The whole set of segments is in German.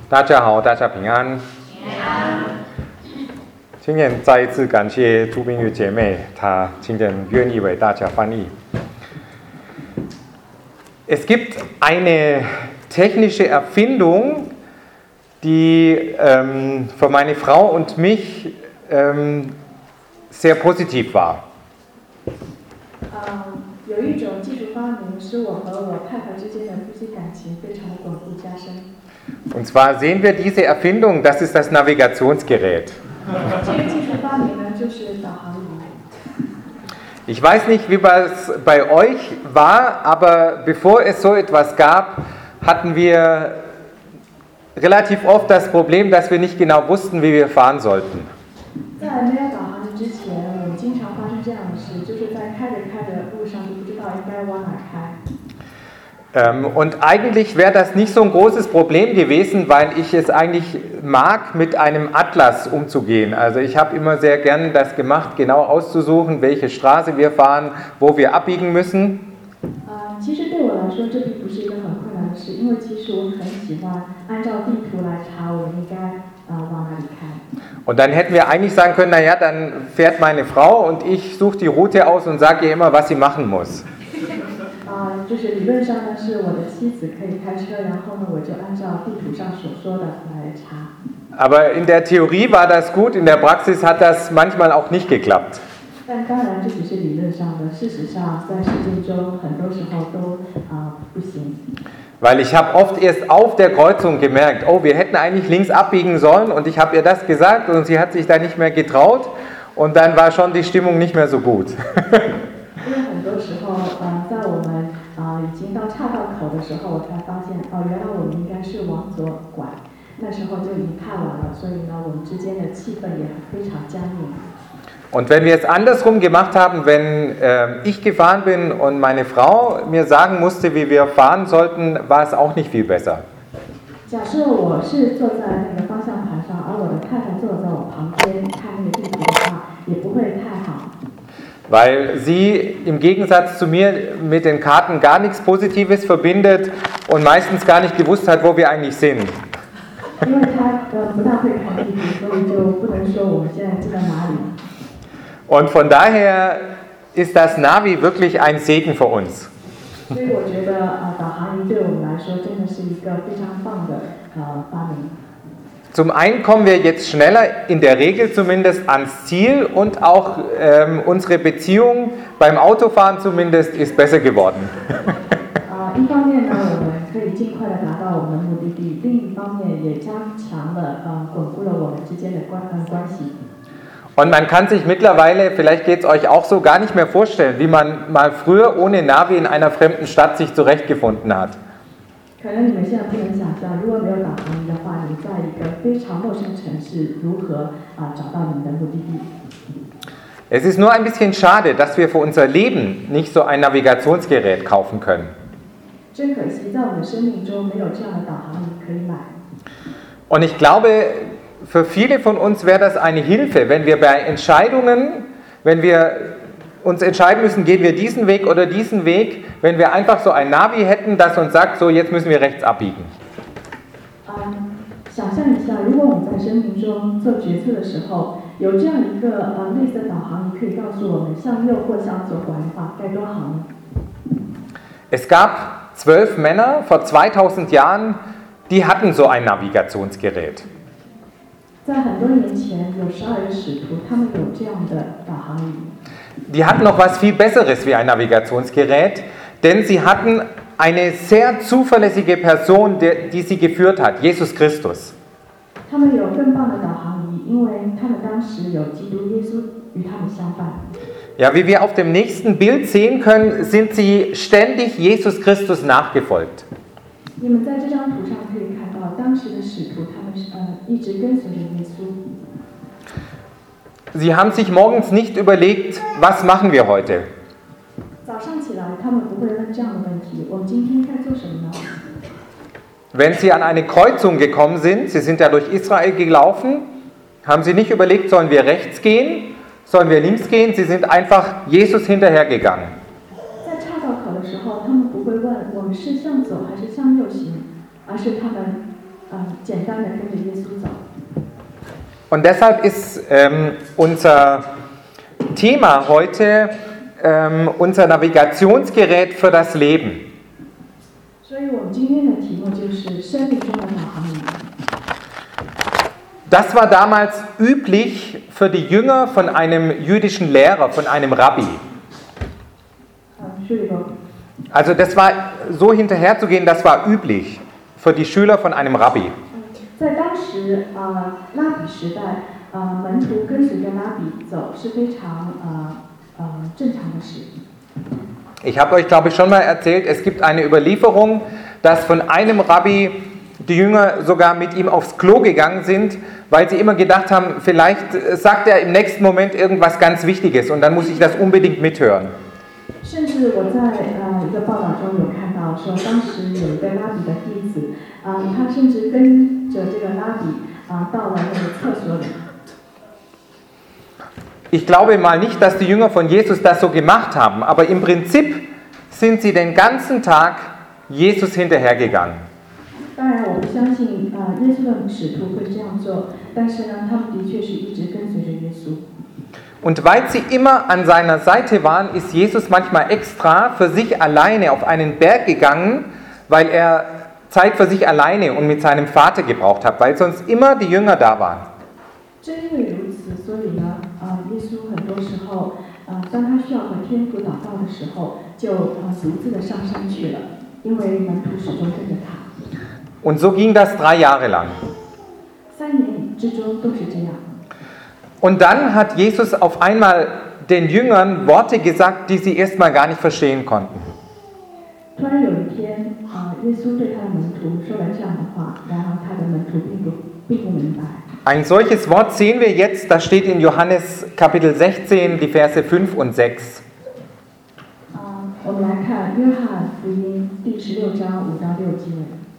大家好，大家平安。今天再一次感谢朱冰玉姐妹，她今天愿意为大家翻译。Es gibt eine technische Erfindung, die für meine Frau und mich sehr positiv war. 有一种技术发明使我和我太太之间的夫妻感情非常的稳固加深。 Und zwar sehen wir diese Erfindung, das ist das Navigationsgerät. 这个技术发明呢，就是导航仪。 Ich weiß nicht, wie es bei euch war, aber bevor es so etwas gab, hatten wir relativ oft das Problem, dass wir nicht genau wussten, wie wir fahren sollten. 在没有导航仪之前，我们经常发生这样的事，就是在开着路上就不知道应该往哪开。 Und eigentlich wäre das nicht so ein großes Problem gewesen, weil ich es eigentlich mag, mit einem Atlas umzugehen. Also ich habe immer sehr gern das gemacht, genau auszusuchen, welche Straße wir fahren, wo wir abbiegen müssen. 其实对我来说，这并不是一个很困难的事，因为其实我很喜欢按照地图来查我们应该往哪里开。 Und dann hätten wir eigentlich sagen können, naja, dann fährt meine Frau und ich suche die Route aus und sage ihr immer, was sie machen muss. 就是理论上呢，是我的妻子可以开车，然后呢，我就按照地图上所说的来查。 Aber in der Theorie war das gut, in der Praxis hat das manchmal auch nicht geklappt. 但当然，这只是理论上的，事实上在实践中很多时候都不行。 Weil ich habe oft erst auf der Kreuzung gemerkt, oh, wir hätten eigentlich links abbiegen sollen und ich habe ihr das gesagt und sie hat sich da nicht mehr getraut und dann war schon die Stimmung nicht mehr so gut. 因为很多时候，在我们已经到岔道口的时候，我才发现，原来我们应该是往左拐。那时候就已经太晚了，所以呢，我们之间的气氛也非常僵硬。 Und wenn wir es andersrum gemacht haben, wenn ich gefahren bin und meine Frau mir sagen musste, wie wir fahren sollten, war es auch nicht viel besser. 假设我是坐在那个方向盘上，而我的太太坐在我旁边看那个地图的话，也不会太好。 Weil sie im Gegensatz zu mir mit den Karten gar nichts Positives verbindet und meistens gar nicht gewusst hat, wo wir eigentlich sind. 因为她不大会看地图，所以就不能说我们现在在哪里。 Und von daher ist das Navi wirklich ein Segen für uns. 所以我觉得导航仪对我们来说真的是一个非常棒的发明。 Zum einen kommen wir jetzt schneller, in der Regel zumindest, ans Ziel und auch unsere Beziehung beim Autofahren zumindest ist besser geworden. 一方面呢，我们可以尽快的达到我们的目的地；另一方面也加强了巩固了我们之间的关系。 Und man kann sich mittlerweile, vielleicht geht es euch auch so, gar nicht mehr vorstellen, wie man mal früher ohne Navi in einer fremden Stadt sich zurechtgefunden hat. 可能你们现在不能想象，如果没有导航仪的话，你们在一个非常陌生城市如何找到你们的目的地。 Es ist nur ein bisschen schade, dass wir für unser Leben nicht so ein Navigationsgerät kaufen können. 真可惜，在我们的生命中没有这样的导航仪可以买。 Und ich glaube, für viele von uns wäre das eine Hilfe, wenn wir bei Entscheidungen, wenn wir uns entscheiden müssen, gehen wir diesen Weg oder diesen Weg, wenn wir einfach so ein Navi hätten, das uns sagt, so jetzt müssen wir rechts abbiegen. 想象一下，如果我们在生命中做决策的时候，有这样一个类似的导航仪可以告诉我们向右或向左拐的话，该多好呢？ Es gab 12 Männer vor 2000 Jahren, die hatten so ein Navigationsgerät. 在很多年前，有12个使徒，他们有这样的导航仪。 Die hatten noch was viel Besseres wie ein Navigationsgerät, denn sie hatten eine sehr zuverlässige Person, die sie geführt hat, Jesus Christus. 他们有更棒的导航仪，因为他们当时有基督耶稣与他们相伴。 Ja, wie wir auf dem nächsten Bild sehen können, sind sie ständig Jesus Christus nachgefolgt. 你们在这张图上可以看到，当时的使徒他们一直跟随着耶稣。 Sie haben sich morgens nicht überlegt, was machen wir heute? 早上起来，他们不会问这样的问题：我们今天该做什么呢？ Wenn sie an eine Kreuzung gekommen sind, sie sind ja durch Israel gelaufen, haben sie nicht überlegt, sollen wir rechts gehen, sollen wir links gehen? Sie sind einfach Jesus hinterhergegangen. 在岔道口的时候，他们不会问我们是向左还是向右行，而是他们简单的跟着耶稣走。 Und deshalb ist unser Thema heute unser Navigationsgerät für das Leben. 所以我们今天的题目就是生命中的导航仪。 Das war damals üblich für die Jünger von einem jüdischen Lehrer, von einem Rabbi. Also das war so hinterherzugehen, das war üblich für die Schüler von einem Rabbi. 在当时拉比时代，门徒跟随着拉比走是非常正常的事。 Ich habe euch, glaube ich, schon mal erzählt, es gibt eine Überlieferung, dass von einem Rabbi die Jünger sogar mit ihm aufs Klo gegangen sind, weil sie immer gedacht haben, vielleicht sagt er im nächsten Moment irgendwas ganz Wichtiges und dann muss ich das unbedingt mithören. 甚至我在一个报道中有看到说，当时有一个拉比的弟子，他甚至跟着这个拉比到了那个厕所里。 Ich glaube mal nicht, dass die Jünger von Jesus das so gemacht haben, aber im Prinzip sind sie den ganzen Tag Jesus hinterhergegangen. 当然，我不相信耶稣的使徒会这样做，但是呢，他们的确是一直跟随着耶稣。 Und weil sie immer an seiner Seite waren, ist Jesus manchmal extra für sich alleine auf einen Berg gegangen, weil er Zeit für sich alleine und mit seinem Vater gebraucht hat, weil sonst immer die Jünger da waren. 正因为如此，所以呢，耶稣很多时候，当他需要和天父祷告的时候，就独自的上山去了，因为门徒始终跟着他。 Und so ging das 3 Jahre lang. 3年之中都是这样。 Und dann hat Jesus auf einmal den Jüngern Worte gesagt, die sie erstmal gar nicht verstehen konnten. 突然有一天，耶稣对他的门徒说了这样的话，然后他的门徒并不明白。 Ein solches Wort sehen wir jetzt, das steht in Johannes Kapitel 16, die Verse 5 und 6. 我们来看约翰福音第16章5到6节。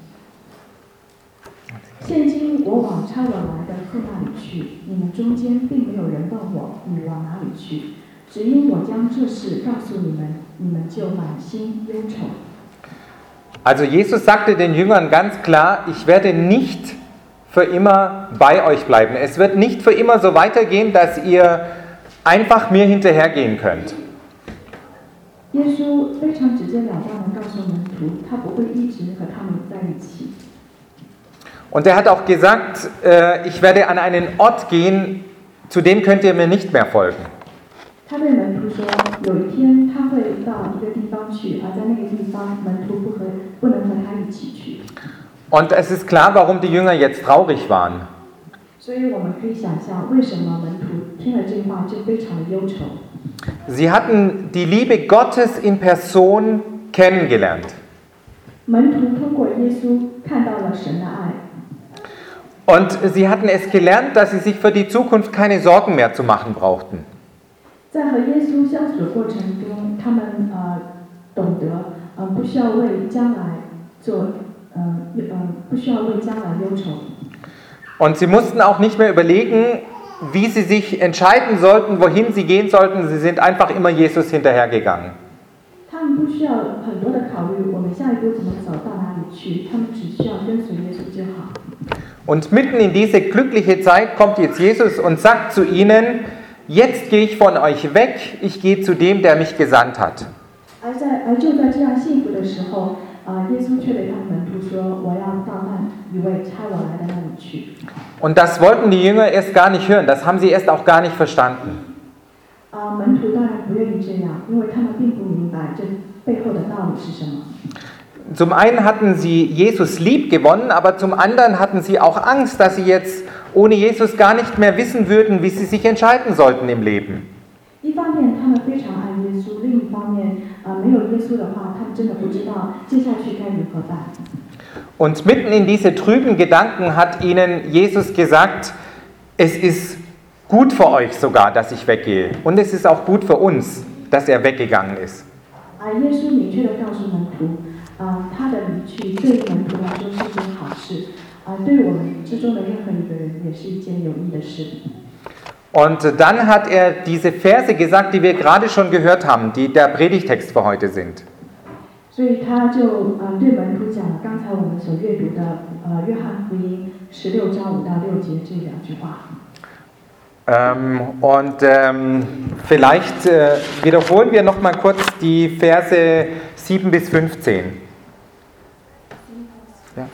现今我往差我来的父那里去，你们中间并没有人问我你往哪里去，只因我将这事告诉你们，你们就满心忧愁。 Also Jesus sagte den Jüngern ganz klar, ich werde nicht für immer bei euch bleiben. Es wird nicht für immer so weitergehen, dass ihr einfach mir hinterhergehen könnt. 耶稣非常直截了当地告诉门徒，他不会一直和他们在一起。 Und er hat auch gesagt, ich werde an einen Ort gehen, zu dem könnt ihr mir nicht mehr folgen. 他对门徒说，有一天他会到一个地方去，而在那个地方门徒不能和他一起去。 Und es ist klar, warum die Jünger jetzt traurig waren. 所以我们可以想象，为什么门徒听了这话就非常的忧愁。 Sie hatten die Liebe Gottes in Person kennengelernt. 门徒通过耶稣看到了神的爱。 Und sie hatten es gelernt, dass sie sich für die Zukunft keine Sorgen mehr zu machen brauchten. 在和耶稣相处的过程中，他们懂得不需要为将来不需要为将来忧愁。 Und sie mussten auch nicht mehr überlegen, wie sie sich entscheiden sollten, wohin sie gehen sollten. Sie sind einfach immer Jesus hinterhergegangen. 他们不需要很多的考虑，我们下一步怎么走到哪里去，他们只需要跟随耶稣就好。 Und mitten in diese glückliche Zeit kommt jetzt Jesus und sagt zu ihnen, jetzt gehe ich von euch weg, ich gehe zu dem, der mich gesandt hat. 而就在这样幸福的时候，耶稣却对他们门徒说：“我要到那一位差我来的那里去。” Und das wollten die Jünger erst gar nicht hören, das haben sie erst auch gar nicht verstanden. 门徒当然不愿意这样，因为他们并不明白这背后的道理是什么。 Zum einen hatten sie Jesus lieb gewonnen, aber zum anderen hatten sie auch Angst, dass sie jetzt ohne Jesus gar nicht mehr wissen würden, wie sie sich entscheiden sollten im Leben. 一方面他们非常爱耶稣，另一方面没有耶稣的话，他们真的不知道接下去该如何办。 Und mitten in diese trüben Gedanken hat ihnen Jesus gesagt, es ist gut für euch sogar, dass ich weggehe. Und es ist auch gut für uns, dass er weggegangen ist. 耶稣明确地告诉门徒，他的离去对门徒来说是件好事，对我们之中的任何一个人也是一件有益的事。 Und dann hat er diese Verse gesagt, die wir gerade schon gehört haben, die der Predigtext für heute sind. 所以他就对门徒讲了刚才我们所阅读的约翰福音16章5到6节这2句话。 Vielleicht wiederholen wir noch mal kurz die Verse 7 bis 15. Ja.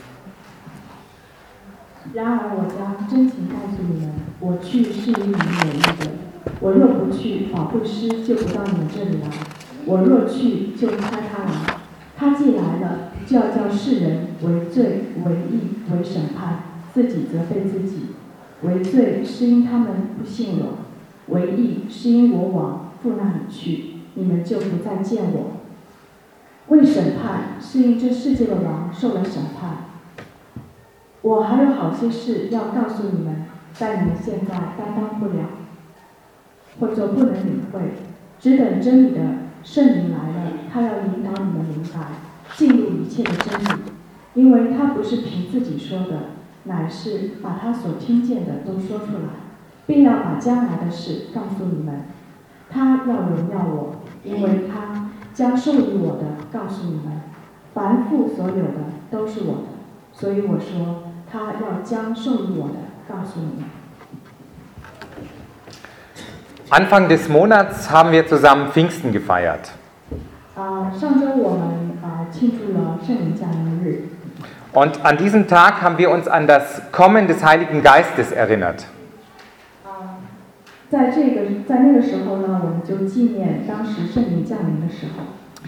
然而我将真情告诉你们，我去是因你们有益的。我若不去，保惠师就不到你们这里来；我若去，就差他来。他既来了，就要叫世人为罪、为义、为审判，自己责备自己。为罪是因他们不信我，为义是因我往父那里去，你们就不再见我。为审判是因这世界的王受了审判。我还有好些事要告诉你们，但你们现在担当不了，或者不能领会。只等真理的圣灵来了，他要引导你们明白，进入一切的真理，因为他不是凭自己说的，乃是把他所听见的都说出来，并要把将来的事告诉你们。他要荣耀我，因为他将授予我的告诉你们。凡父所有的都是我的，所以我说他要将授予我的告诉你们。 Anfang des Monats haben wir zusammen Pfingsten gefeiert. 上周我们庆祝了圣灵降临日。 Und an diesem Tag haben wir uns an das Kommen des Heiligen Geistes erinnert. 在那个时候呢，我们就纪念当时圣灵降临的时候。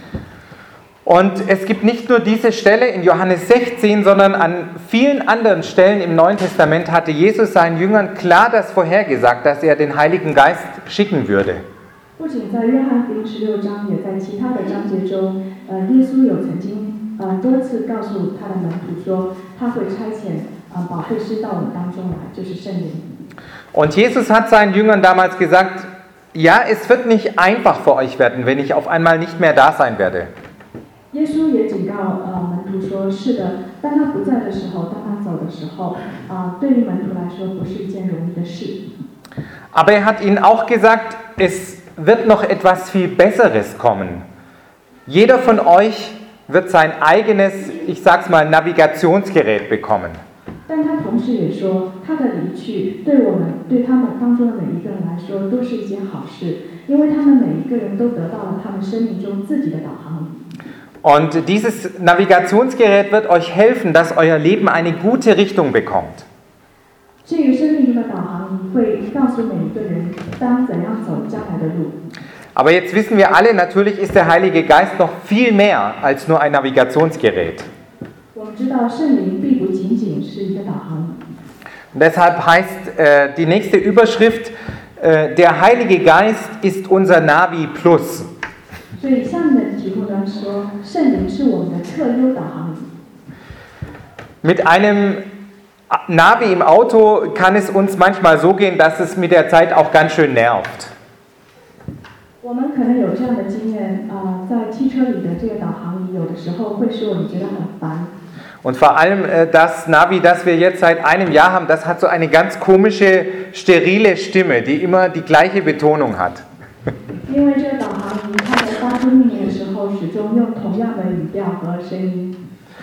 Und es gibt nicht nur diese Stelle in Johannes 16, sondern an vielen anderen Stellen im Neuen Testament hatte Jesus seinen Jüngern klar das vorhergesagt, dass er den Heiligen Geist schicken würde. 不仅在约翰福音16章，也在其他的章节中，耶稣有曾经多次告诉他的门徒说，他会差遣保惠师到我们当中来，就是圣灵。 Und Jesus hat seinen Jüngern damals gesagt, ja, es wird nicht einfach für euch werden, wenn ich auf einmal nicht mehr da sein werde. 耶稣也警告门徒说，是的，当他不在的时候，当他走的时候，对于门徒来说不是一件容易的事。 Aber er hat ihnen auch gesagt, es wird noch etwas viel Besseres kommen. Jeder von euch wird sein eigenes, ich sag's mal, Navigationsgerät bekommen. 但他同时也说，他的离去对他们当中的每一个人来说都是一件好事，因为他们每一个人都得到了他们生命中自己的导航仪。 Und dieses Navigationsgerät wird euch helfen, dass euer Leben eine gute Richtung bekommt. 这个生命中的导航仪会告诉每一个人当怎样走将来的路。 Aber jetzt wissen wir alle, natürlich ist der Heilige Geist noch viel mehr als nur ein Navigationsgerät. 我们知道圣灵并不仅仅是一个导航仪。 Und deshalb heißt die nächste Überschrift, der Heilige Geist ist unser Navi Plus. 所以下面的题目呢说，圣灵是我们的特优导航仪。 Mit einem Navi im Auto kann es uns manchmal so gehen, dass es mit der Zeit auch ganz schön nervt. 我们可能有这样的经验，在汽车里的这个导航仪有的时候会使我们觉得很烦。 Und vor allem das Navi, das wir jetzt seit einem Jahr haben, das hat so eine ganz komische, sterile Stimme, die immer die gleiche Betonung hat. 因为这个导航仪它在发出命令的时候，始终用同样的语调和声音。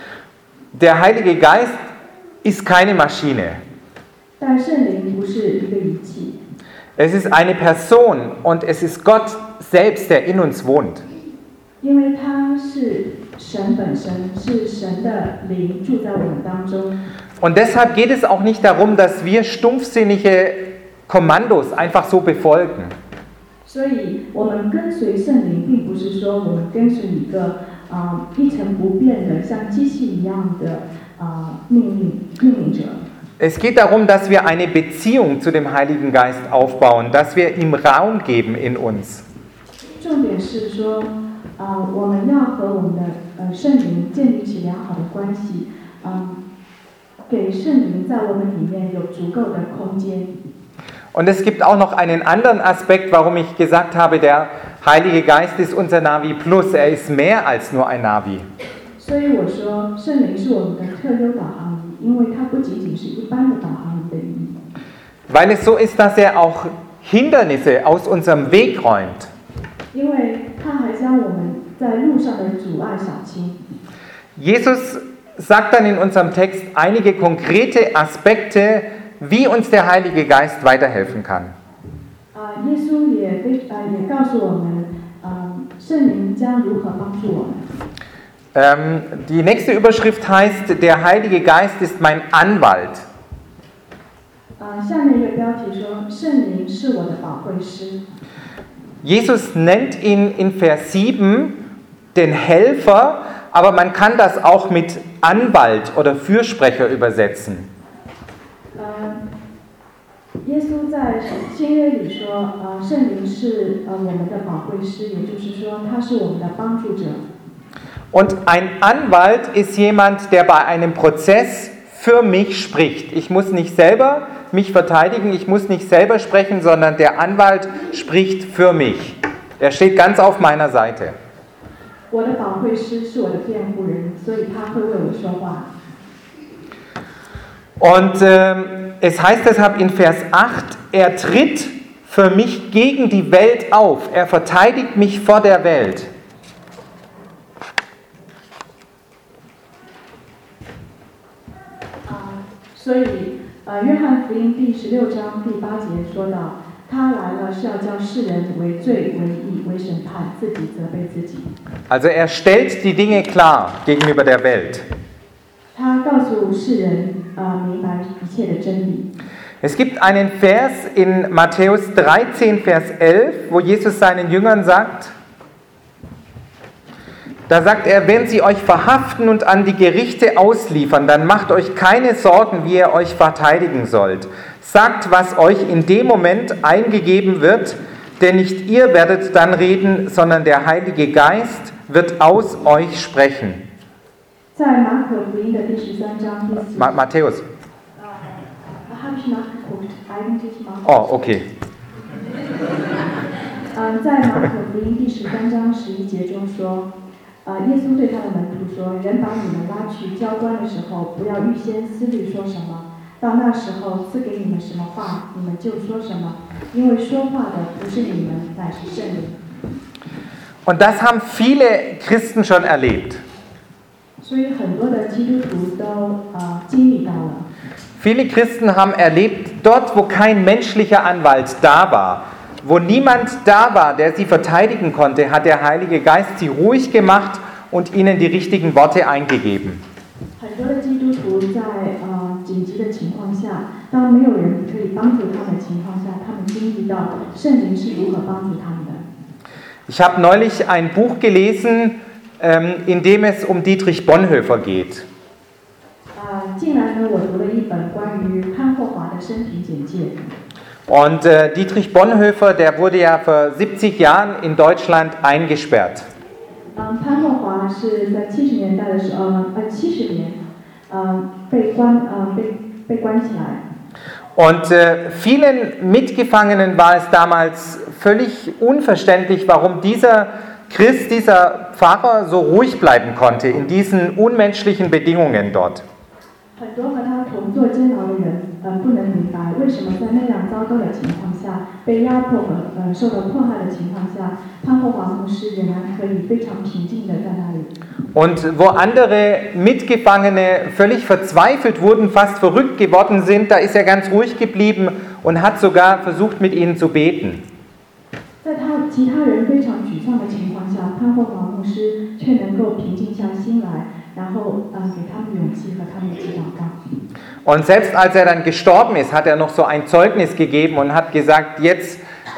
Der Heilige Geist ist keine Maschine. 但圣灵不是一个仪器。 Es ist eine Person und es ist Gott selbst, der in uns wohnt. 因为他是神本身，是神的灵住在我们当中。 Und deshalb geht es auch nicht darum, dass wir stumpfsinnige Kommandos einfach so befolgen. 所以，我们跟随圣灵，并不是说我们跟随一个一成不变的像机器一样的命令者。 Es geht darum, dass wir eine Beziehung zu dem Heiligen Geist aufbauen, dass wir ihm Raum geben in uns. 重点是说，我们要和我们的圣灵建立起良好的关系，给圣灵在我们里面有足够的空间。 Und es gibt auch noch einen anderen Aspekt, warum ich gesagt habe, der Heilige Geist ist unser Navi Plus. Er ist mehr als nur ein Navi. 所以我说，圣灵是我们的特优导航仪，因为它不仅仅是一般的导航仪的意义。 Weil es so ist, dass er auch Hindernisse aus unserem Weg räumt. 因为它还将我们在路上的阻碍小青。 Jesus sagt dann in unserem Text einige konkrete Aspekte, wie uns der Heilige Geist weiterhelfen kann. 耶稣也告诉我们，圣灵将如何帮助我们。 Die nächste Überschrift heißt, der Heilige Geist ist mein Anwalt. 下面一个标题说，圣灵是我的保惠师。 Jesus nennt ihn in Vers 7 den Helfer, aber man kann das auch mit Anwalt oder Fürsprecher übersetzen. 耶稣在新约里说，圣灵是我们的保惠师，也就是说，他是我们的帮助者。 Und ein Anwalt ist jemand, der bei einem Prozess für mich spricht. Ich muss nicht selber mich verteidigen, ich muss nicht selber sprechen, sondern der Anwalt spricht für mich. Er steht ganz auf meiner Seite. 我的保惠师是我的辩护人，所以他会为我说话。 Und es heißt deshalb in Vers 8, er tritt für mich gegen die Welt auf, er verteidigt mich vor der Welt. 所以，约翰福音第16章第8节说到，他来了是要叫世人为罪、为义、为审判，自己责备自己。 Also er stellt die Dinge klar gegenüber der Welt. 他告诉世人，明白一切的真理。 Es gibt einen Vers in Matthäus 13, Vers 11, wo Jesus seinen Jüngern sagt, da sagt er, wenn sie euch verhaften und an die Gerichte ausliefern, dann macht euch keine Sorgen, wie ihr euch verteidigen sollt. Sagt, was euch in dem Moment eingegeben wird, denn nicht ihr werdet dann reden, sondern der Heilige Geist wird aus euch sprechen. 在马可福音的第13章第4节。 Matthäus. habe ich nachgeguckt, eigentlich Markus. Oh, okay. 在马可福音第13章11节中说，耶稣对他的门徒说：“人把你们拉去交官的时候，不要预先思虑说什么，到那时候赐给你们什么话，你们就说什么，因为说话的不是你们，乃是圣灵。” Und das haben viele Christen schon erlebt. 所以很多的基督徒都经历到了。 Viele Christen haben erlebt, dort wo kein menschlicher Anwalt da war, wo niemand da war, der sie verteidigen konnte, hat der Heilige Geist sie ruhig gemacht und ihnen die richtigen Worte eingegeben. 很多的基督徒在紧急的情况下，当没有人可以帮助他们的情况下，他们经历到圣灵是如何帮助他们的。 Ich habe neulich ein Buch gelesen, in dem es um Dietrich Bonhoeffer geht. 近来呢，我读了一本关于潘霍华的生平简介。 Und Dietrich Bonhoeffer, der wurde ja vor 70 Jahren in Deutschland eingesperrt. 潘霍华是在70年代的时候，70年，被关起来。 Und vielen Mitgefangenen war es damals völlig unverständlich, warum dieser Christ, dieser Pfarrer so ruhig bleiben konnte in diesen unmenschlichen Bedingungen dort. 很多和他同坐监牢的人，不能明白为什么在那样糟糕的情况下，被压迫和受到迫害的情况下，潘霍华牧师仍然可以非常平静地在那里。 Und wo andere Mitgefangene völlig verzweifelt wurden, fast verrückt geworden sind, da ist er ganz ruhig geblieben und hat sogar versucht, mit ihnen zu beten. 在其他人非常沮丧的情况下，潘霍华牧师却能够平静下心来，然后给他们勇气和他们一起祷告。 Und selbst als er dann gestorben ist, hat er noch so ein Zeugnis gegeben und hat gesagt, jetzt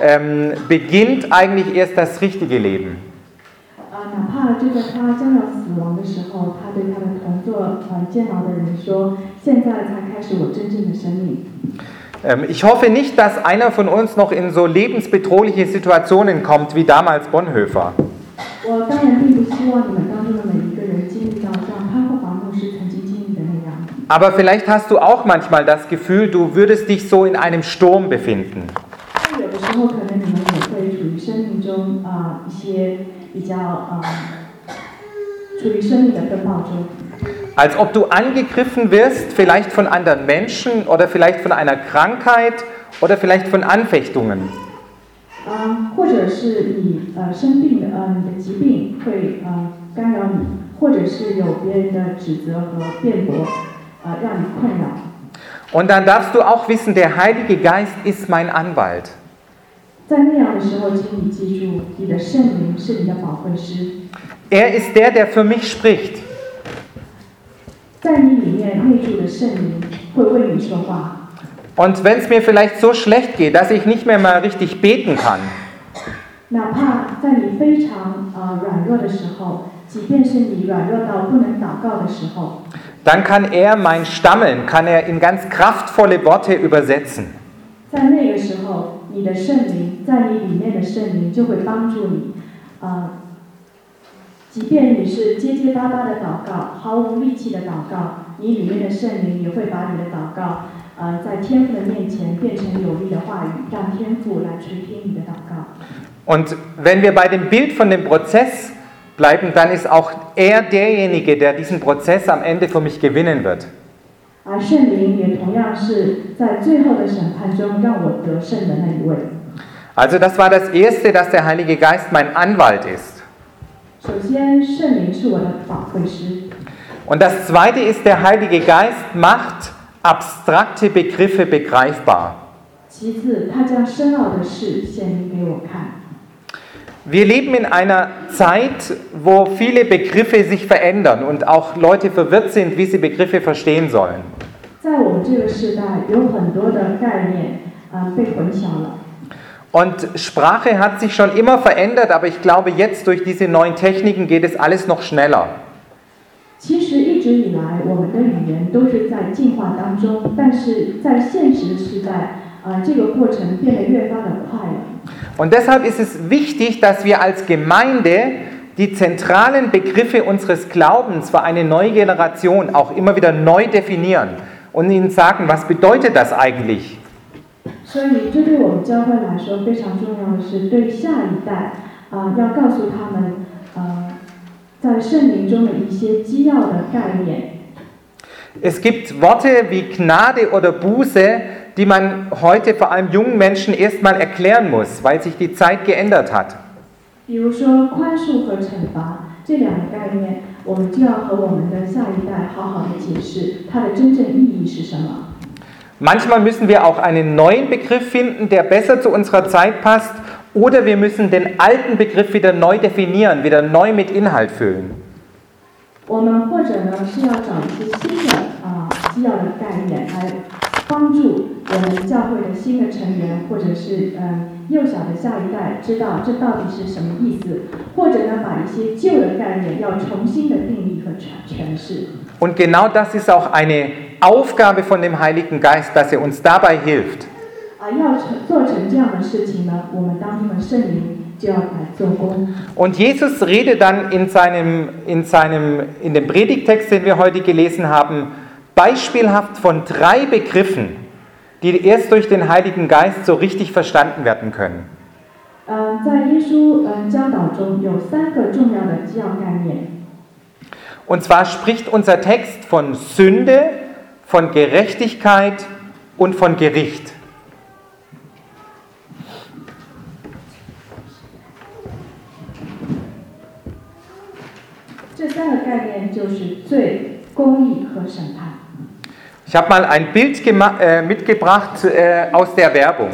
beginnt eigentlich erst das richtige Leben. 哪怕就在他将要死亡的时候，他对他的同坐监牢的人说：“现在才开始我真正的生命。” Ich hoffe nicht, dass einer von uns noch in so lebensbedrohliche Situationen kommt wie damals Bonhoeffer. 我当然并不希望你们当中的每一个人经历到像潘霍华牧师曾经经历的那样。 Aber vielleicht hast du auch manchmal das Gefühl, du würdest dich so in einem Sturm befinden. 有的时候可能你们也会处于生命中一些比较处于生命的风暴中。 Als ob du angegriffen wirst, vielleicht von anderen Menschen oder vielleicht von einer Krankheit oder vielleicht von Anfechtungen. 或者是你生病的你的疾病会干扰你，或者是有别人的指责和辩驳让你困扰。 Und dann darfst du auch wissen, der Heilige Geist ist mein Anwalt. 在那样的时候，请你记住，你的圣灵是你的保惠师。 ist der, der für mich spricht. 在你里面内住的圣灵会为你说话。 Und wenn es mir vielleicht so schlecht geht, dass ich nicht mehr mal richtig beten kann, 哪怕在你非常软弱的时候，即便是你软弱到不能祷告的时候， dann kann mein Stammeln, kann er in ganz kraftvolle Worte übersetzen. 在那个时候，你的圣灵，在你里面的圣灵就会帮助你，即便你是结结巴巴的祷告，毫无力气的祷告，你里面的圣灵也会把你的祷告，在天父的面前变成有力的话语，让天父来垂听你的祷告。 Und wenn wir bei dem Bild von dem Prozess bleiben, dann ist auch er derjenige, der diesen Prozess am Ende für mich gewinnen wird. 而圣灵也同样是在最后的审判中让我得胜的那一位。 Also das war das Erste, dass der Heilige Geist mein Anwalt ist. 首先，圣灵是我的保惠师。 Und das Zweite ist, der Heilige Geist macht abstrakte Begriffe begreifbar. 其次，他将深奥的事显明给我看。 Wir leben in einer Zeit, wo viele Begriffe sich verändern und auch Leute verwirrt sind, wie sie Begriffe verstehen sollen. 在我们这个时代，有很多的概念被混淆了。 Und Sprache hat sich schon immer verändert, aber ich glaube, jetzt durch diese neuen Techniken geht es alles noch schneller. 其实一直以来，我们的语言都是在进化当中，但是在现实时代，这个过程变得越发的快了。 Und deshalb ist es wichtig, dass wir als Gemeinde die zentralen Begriffe unseres Glaubens für eine neue Generation auch immer wieder neu definieren und ihnen sagen, was bedeutet das eigentlich? 所以，这对我们教会来说非常重要的是，对下一代要告诉他们在圣灵中的一些基要的概念。 Es gibt Worte wie Gnade oder Buße, die man heute vor allem jungen Menschen erstmal erklären muss, weil sich die Zeit geändert hat. 比如说宽恕和惩罚这两个概念，我们就要和我们的下一代好好的解释它的真正意义是什么。 Manchmal müssen wir auch einen neuen Begriff finden, der besser zu unserer Zeit passt, oder wir müssen den alten Begriff wieder neu definieren, wieder neu mit Inhalt füllen. 我们或者呢是要找一些新的基要的概念来帮助我们教会的新的成员，或者是幼小的下一代知道这到底是什么意思，或者呢把一些旧的概念要重新的定义和诠释。 Und genau das ist auch eine Aufgabe von dem Heiligen Geist, dass er uns dabei hilft. 要做成这样的事情呢，我们当中的圣灵就要来做工。 Und Jesus redet dann in dem Predigtext, den wir heute gelesen haben, beispielhaft von 3 Begriffen, die erst durch den Heiligen Geist so richtig verstanden werden können. 在耶稣教导中有3个重要的基要概念。 Und zwar spricht unser Text von Sünde, von Gerechtigkeit und von Gericht. 这3个概念就是罪、公义和审判。 Ich habe mal ein Bild mitgebracht aus der Werbung.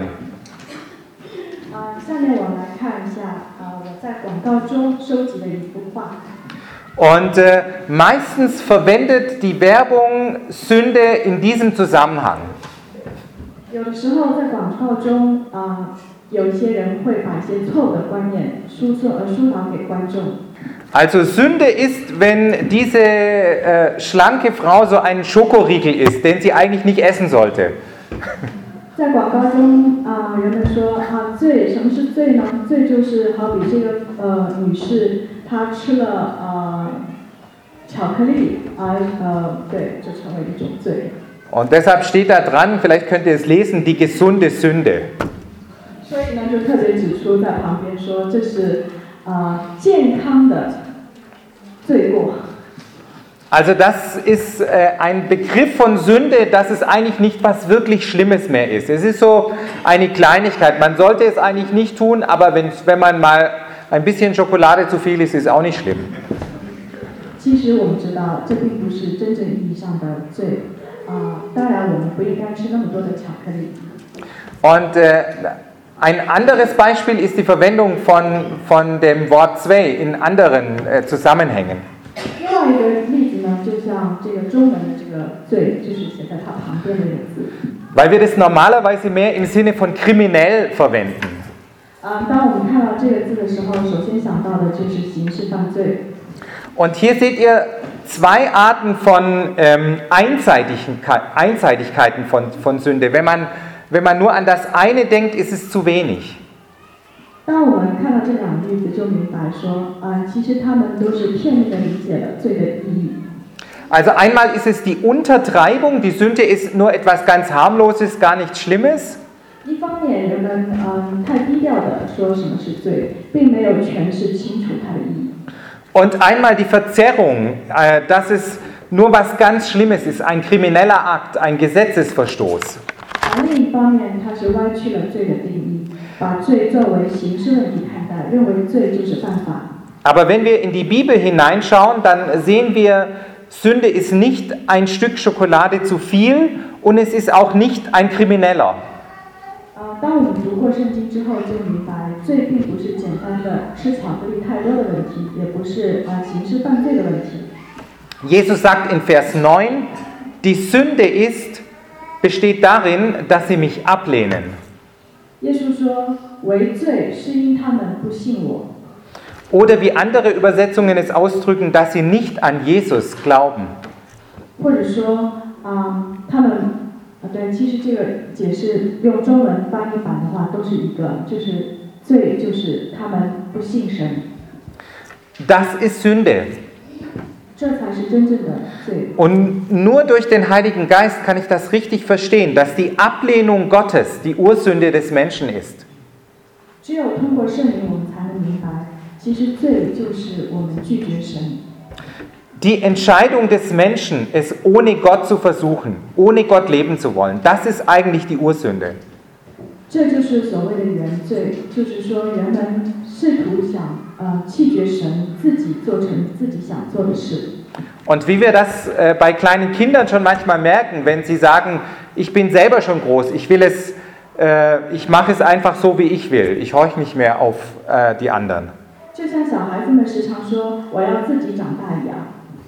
下面我们来看一下我在广告中收集的一幅画。 Und meistens verwendet die Werbung Sünde in diesem Zusammenhang. 有的时候在广告中有一些人会把一些错误的观念疏导给观众。 Also Sünde ist, wenn diese schlanke Frau so ein Schokoriegel isst, den sie eigentlich nicht essen sollte. 在广告中人们说罪，什么是罪呢？罪就是好比这个女士她吃了巧克力对，就成为一种罪。 Und deshalb steht da dran, vielleicht könnt ihr es lesen, die gesunde Sünde. 所以呢，就特别指出在旁边说，这是健康的罪过。 Also das ist ein Begriff von Sünde, dass es eigentlich nicht was wirklich Schlimmes mehr ist. Es ist so eine Kleinigkeit. Man sollte es eigentlich nicht tun, aber wenn man mal ein bisschen Schokolade zu viel ist, ist auch nicht schlimm. 其实我们知道，这并不是真正意义上的罪。当然，我们不应该吃那么多的巧克力。 Und ein anderes Beispiel ist die Verwendung von dem Wort zwei in anderen Zusammenhängen. 另外一个例子呢，就像这个中文的这个罪，就是写在它旁边的一个字。 Weil wir das normalerweise mehr im Sinne von kriminell verwenden. 当我们看到这个字的时候，首先想到的就是刑事犯罪。 Und hier seht ihr zwei Arten von Einseitigkeiten von Sünde. Wenn man nur an das eine denkt, ist es zu wenig. 当我们看到这两个例子，就明白说，其实他们都是片面的理解了罪的意义。 Also einmal ist es die Untertreibung, die Sünde ist nur etwas ganz harmloses, gar nichts Schlimmes. 一方面，人们太低调的说什么是罪，并没有诠释清楚它的意义。 Und einmal die Verzerrung, dass es nur was ganz Schlimmes ist, ein krimineller Akt, ein Gesetzesverstoß. 另一方面，它是歪曲了罪的定义，把罪作为刑事问题看待，认为罪就是犯法。 Aber wenn wir in die Bibel hineinschauen, dann sehen wir, Sünde ist nicht ein Stück Schokolade zu viel und es ist auch nicht ein Krimineller. 当我们读过圣经之后，就明白罪并不是简单的吃巧克力太多的问题，也不是刑事犯罪的问题。 Jesus sagt in Vers 9, die Sünde besteht darin, dass sie mich ablehnen. 耶稣说，为罪是因他们不信我。 Oder wie andere Übersetzungen es ausdrücken, dass sie nicht an Jesus glauben. 或者说，他们对，其实这个解释用中文翻译版的话都是一个，就是罪就是他们不信神。 Das ist Sünde. 这才是真正的罪。 Und nur durch den Heiligen Geist kann ich das richtig verstehen, dass die Ablehnung Gottes die Ursünde des Menschen ist. 只有通过圣灵，我们才能明白，其实罪就是我们拒绝神。 Die Entscheidung des Menschen, es ohne Gott zu versuchen, ohne Gott leben zu wollen, das ist eigentlich die Ursünde. 这就是所谓的原罪，就是说人们试图想弃绝神，自己做成自己想做的事。 Und wie wir das bei kleinen Kindern schon manchmal merken, wenn sie sagen, ich bin selber schon groß, ich mache es einfach so, wie ich will, ich horche nicht mehr auf die anderen. 就像小孩子们时常说我要自己长大一样。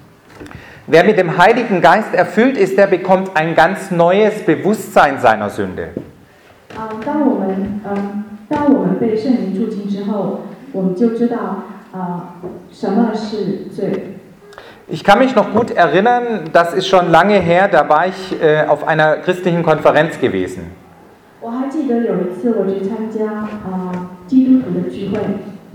Wer mit dem Heiligen Geist erfüllt ist, der bekommt ein ganz neues Bewusstsein seiner Sünde. 当我们被圣灵住进之后，我们就知道什么是罪。 Ich kann mich noch gut erinnern, das ist schon lange her, da war ich auf einer christlichen Konferenz gewesen. 我还记得有一次我去参加基督徒的聚会。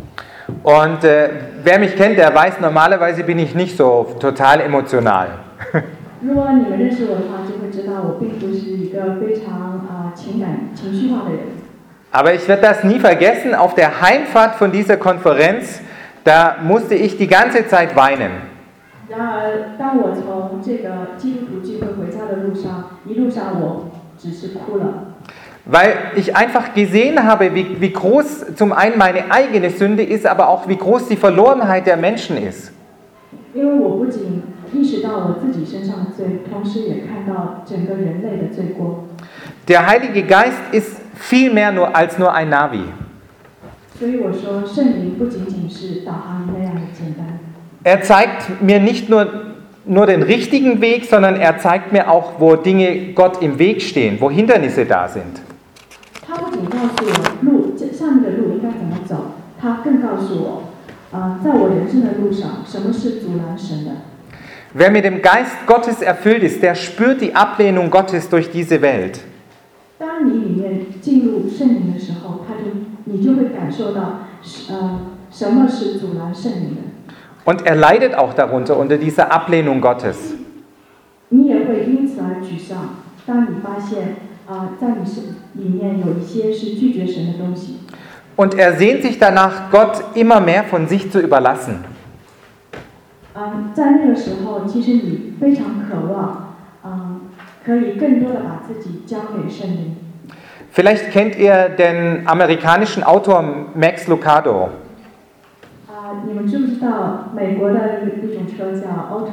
Und wer mich kennt, der weiß, normalerweise bin ich nicht so total emotional. 如果你们认识我的话，就会知道我并不是一个非常情绪化的人。 Aber ich werde das nie vergessen, auf der Heimfahrt von dieser Konferenz, da musste ich die ganze Zeit weinen. 然而，当我从这个基督徒聚会回家的路上，一路上我只是哭了。 Weil ich einfach gesehen habe, wie groß zum einen meine eigene Sünde ist, aber auch wie groß die Verlorenheit der Menschen ist. 因为我不仅意识到我自己身上的罪，同时也看到整个人类的罪过。 Der Heilige Geist ist viel mehr als nur ein Navi. 所以我说，圣灵不仅仅是导航那样的简单。 Er zeigt mir nicht nur den richtigen Weg, sondern er zeigt mir auch, wo Dinge Gott im Weg stehen, wo Hindernisse da sind. 他不仅告诉我路，下面的路应该怎么走，他更告诉我，在我人生的路上，什么是阻拦神的。 Wer mit dem Geist Gottes erfüllt ist, der spürt die Ablehnung Gottes durch diese Welt. 当你里面进入圣灵的时候，你就会感受到，什么是阻拦圣灵的。 Und er leidet auch darunter, unter dieser Ablehnung Gottes. 你也会因此而沮丧，当你发现，在你里面有一些是拒绝神的东西。 Und er sehnt sich danach, Gott immer mehr von sich zu überlassen. 在那个时候，其实你非常渴望，可以更多的把自己交给圣灵。 Vielleicht kennt ihr den amerikanischen Autor Max Lucado. 你们知不知道美国的一种车叫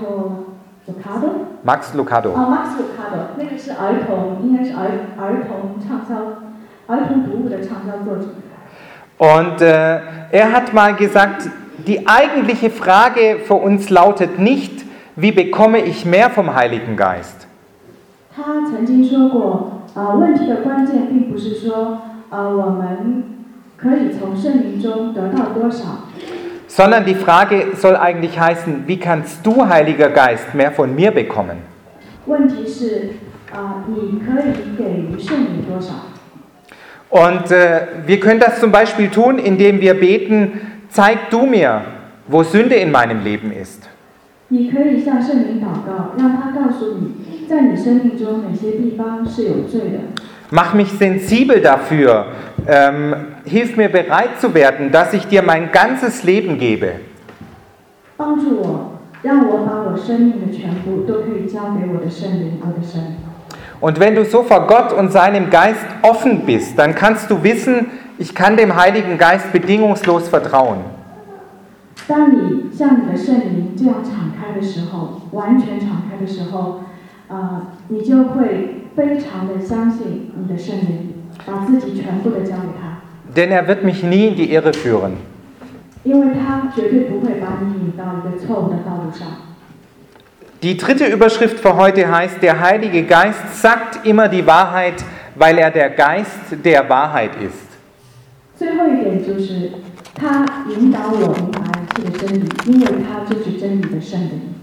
Max Lucado. Max Lucado， 那个是应该是儿童读物的畅销作者。 Und er hat mal gesagt, die eigentliche Frage für uns lautet nicht, wie bekomme ich mehr vom Heiligen Geist? 他曾经说过，问题的关键并不是说，我们可以从圣灵中得到多少。 Sondern die Frage soll eigentlich heißen, wie kannst du, Heiliger Geist, mehr von mir bekommen? 问题是，你可以给予圣灵多少？ Und wir können das zum Beispiel tun, indem wir beten, zeig du mir, wo Sünde in meinem Leben ist. 你可以向圣灵祷告，让他告诉你，在你生命中哪些地方是有罪的。 Mach mich sensibel dafür. Hilf mir bereit zu werden, dass ich dir mein ganzes Leben gebe. 帮助我，让我把我生命的全部都可以交给我的圣灵，我的神。 Und wenn du so vor Gott und seinem Geist offen bist, dann kannst du wissen, ich kann dem Heiligen Geist bedingungslos vertrauen. 当你向你的圣灵这样敞开的时候，完全敞开的时候，你就会非常的相信你的圣灵，把自己全部的交给他。 Denn er wird mich nie in die Irre führen. 因为他绝对不会把你引到一个错误的道路上。 Die dritte Überschrift für heute heißt, der Heilige Geist sagt immer die Wahrheit, weil er der Geist der Wahrheit ist. 最后一点就是，他引导我明白一切的真理，因为他就是真理的圣灵。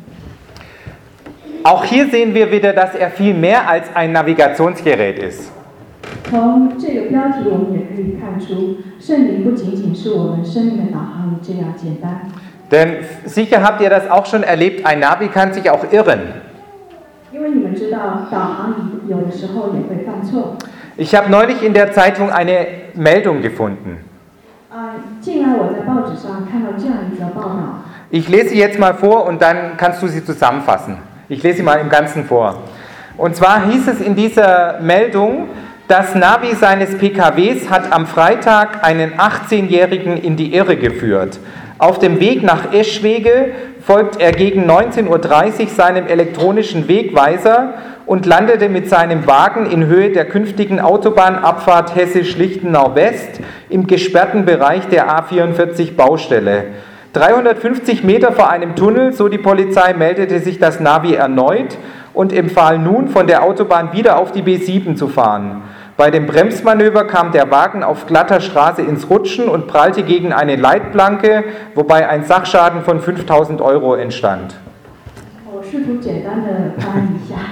Auch hier sehen wir wieder, dass er viel mehr als ein Navigationsgerät ist. 从这个标题，我们也可以看出，圣灵不仅仅是我们生命的导航仪这样简单。 Denn sicher habt ihr das auch schon erlebt, ein Navi kann sich auch irren. 因为你们知道，导航仪有的时候也会犯错。 Ich habe neulich in der Zeitung eine Meldung gefunden. 近来我在报纸上看到这样一则报道。 Ich lese sie jetzt mal vor und dann kannst du sie zusammenfassen. Ich lese sie mal im Ganzen vor. Und zwar hieß es in dieser Meldung, das Navi seines PKWs hat am Freitag einen 18-Jährigen in die Irre geführt. Auf dem Weg nach Eschwege folgt er gegen 19:30 Uhr seinem elektronischen Wegweiser und landete mit seinem Wagen in Höhe der künftigen Autobahnabfahrt Hessisch-Lichtenau West im gesperrten Bereich der A44 Baustelle. 350 Meter vor einem Tunnel, so die Polizei, meldete sich das Navi erneut und empfahl nun, von der Autobahn wieder auf die B7 zu fahren. Bei dem Bremsmanöver kam der Wagen auf glatter Straße ins Rutschen und prallte gegen eine Leitplanke, wobei ein Sachschaden von 5.000 € entstand. 我试图简单的翻译一下。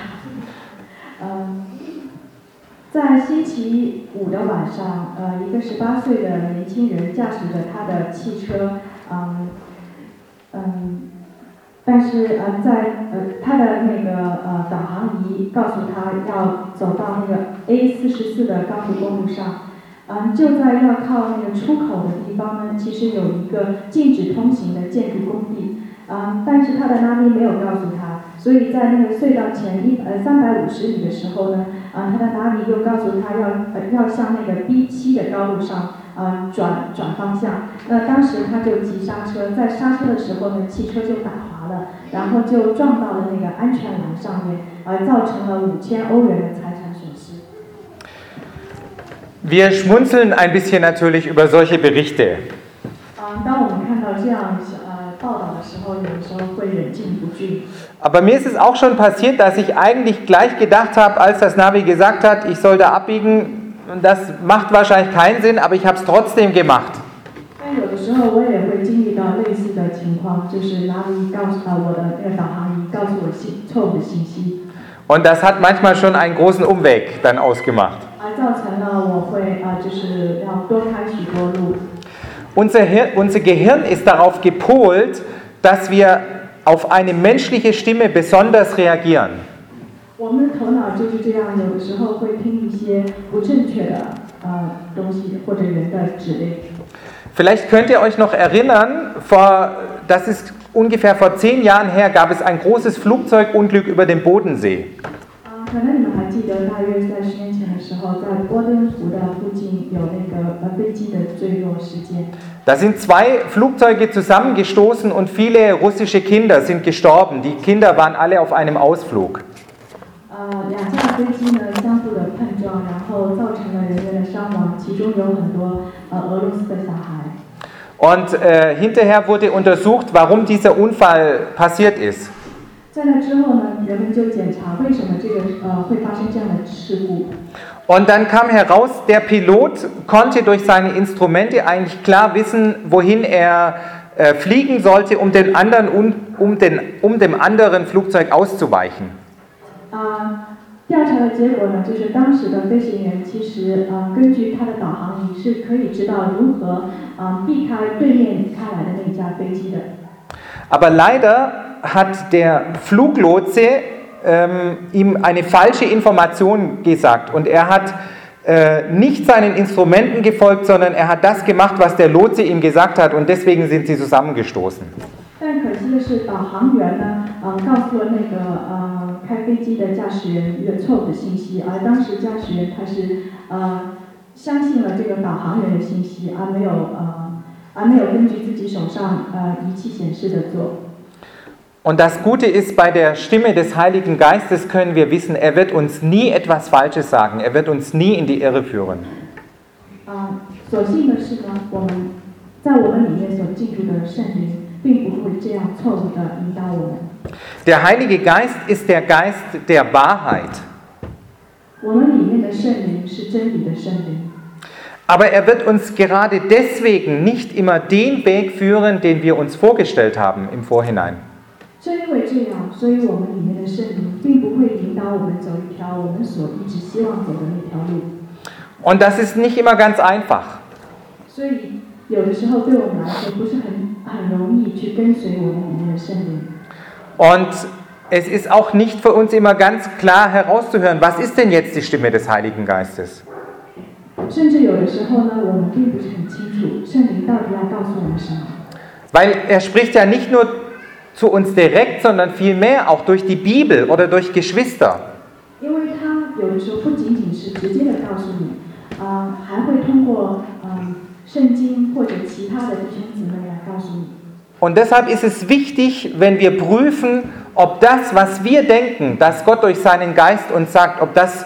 在星期五的晚上，一个18岁的年轻人驾驶着他的汽车，但是他的那个导航仪告诉他要走到那个 A44 的高速公路上，就在要靠那个出口的地方呢，其实有一个禁止通行的建筑工地，但是他的拉力没有告诉他，所以在那个隧道前350米的时候呢，他的拉力又告诉他要向那个 B7 的高路上转方向。那当时他就急刹车，在刹车的时候呢，汽车就打滑了，然后就撞到了那个安全栏上面，造成了5000欧元的财产损失。 Wir schmunzeln ein bisschen natürlich über solche Berichte. 当我们看到这样报道的时候，有的时候会忍俊不禁。 Aber mir ist es auch schon passiert, dass ich eigentlich gleich gedacht habe, als das Navi gesagt hat, ich soll da abbiegen, und das macht wahrscheinlich keinen Sinn, aber ich habe es trotzdem gemacht. 但有的时候我也会经历到类似的情况，就是拉力告诉我的那个导航仪告诉我错误的信息。 Und das hat manchmal schon einen großen Umweg dann ausgemacht. 造成了我会就是要多开许多路。 Unser Gehirn ist darauf gepolt, dass wir auf eine menschliche Stimme besonders reagieren. 我们的头脑就是这样，有的时候会听一些不正确的东西或者人的指令。 Vielleicht könnt ihr euch noch erinnern, das ist ungefähr vor 10 Jahren her, gab es ein großes Flugzeugunglück über dem Bodensee. 可能你们还记得，大约在10年前的时候，在波登湖的附近有那个飞机的坠落事件。 Da sind 2 Flugzeuge zusammengestoßen und viele russische Kinder sind gestorben. Die Kinder waren alle auf einem Ausflug. 2架飞机呢相互的碰撞，然后造成了人员的伤亡，其中有很多俄罗斯的小孩。 Und hinterher wurde untersucht, warum dieser Unfall passiert ist. 在那之后呢，人们就检查为什么这个会发生这样的事故。 Und dann kam heraus, der Pilot konnte durch seine Instrumente eigentlich klar wissen, wohin er fliegen sollte, um dem anderen Flugzeug auszuweichen. 调查的结果呢，就是当时的飞行员其实根据他的导航仪是可以知道如何避开对面开来的那架飞机的。 Aber leider hat der Fluglotse ihm eine falsche Information gesagt und er hat nicht seinen Instrumenten gefolgt, sondern er hat das gemacht, was der Lotse ihm gesagt hat und deswegen sind sie zusammengestoßen. 但可惜的是，导航员呢告诉了那个开飞机的驾驶员一个错误的信息，而当时驾驶员他是相信了这个导航员的信息，而没有根据自己手上仪器显示的做。 Und das Gute ist, bei der Stimme des Heiligen Geistes können wir wissen, er wird uns nie etwas Falsches sagen, er wird uns nie in die Irre führen. 所幸的是呢，在我们里面所进入的圣灵，并不会这样错误的引导我们。 Der Heilige Geist ist der Geist der Wahrheit. 我们里面的圣灵是真理的圣灵。 Aber er wird uns gerade deswegen nicht immer den Weg führen, den wir uns vorgestellt haben im Vorhinein. 正因为这样，所以我们里面的圣灵并不会引导我们走一条我们所一直希望走的那条路。 Und das ist nicht immer ganz einfach. 所以有的时候对我们来说不是很容易去跟随我们里面的圣灵。 Und es ist auch nicht für uns immer ganz klar herauszuhören, was ist denn jetzt die Stimme des Heiligen Geistes? 甚至有的时候呢，我们并不是很清楚圣灵到底要告诉我们什么。 Weil er spricht ja nicht nur zu uns direkt, sondern vielmehr auch durch die Bibel oder durch Geschwister. 因为他有的时候不仅仅是直接的告诉你，还会通过圣经或者其他的弟兄姊妹来告诉你。 Und deshalb ist es wichtig, wenn wir prüfen, ob das, was wir denken, dass Gott durch seinen Geist uns sagt, ob das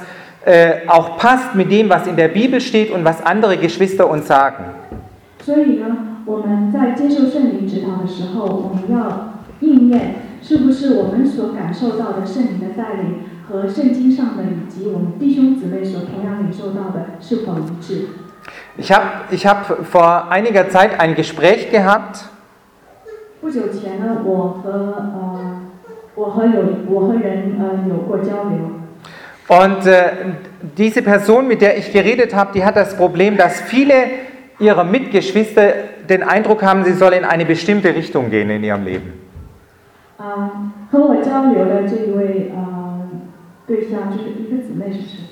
auch passt mit dem, was in der Bibel steht und was andere Geschwister uns sagen. 所以呢，我们在接受圣灵指导的时候，我们要应验是不是我们所感受到的圣灵的带领和圣经上的以及我们弟兄姊妹所同样领受到的是否一致。 Ich hab vor einiger Zeit ein Gespräch gehabt. 不久前呢，我和人有过交流。 Und diese Person, mit der ich geredet habe, die hat das Problem, dass viele ihrer Mitgeschwister den Eindruck haben, sie soll in eine bestimmte Richtung gehen in ihrem Leben. 和我交流的这一位对象就是一个姊妹，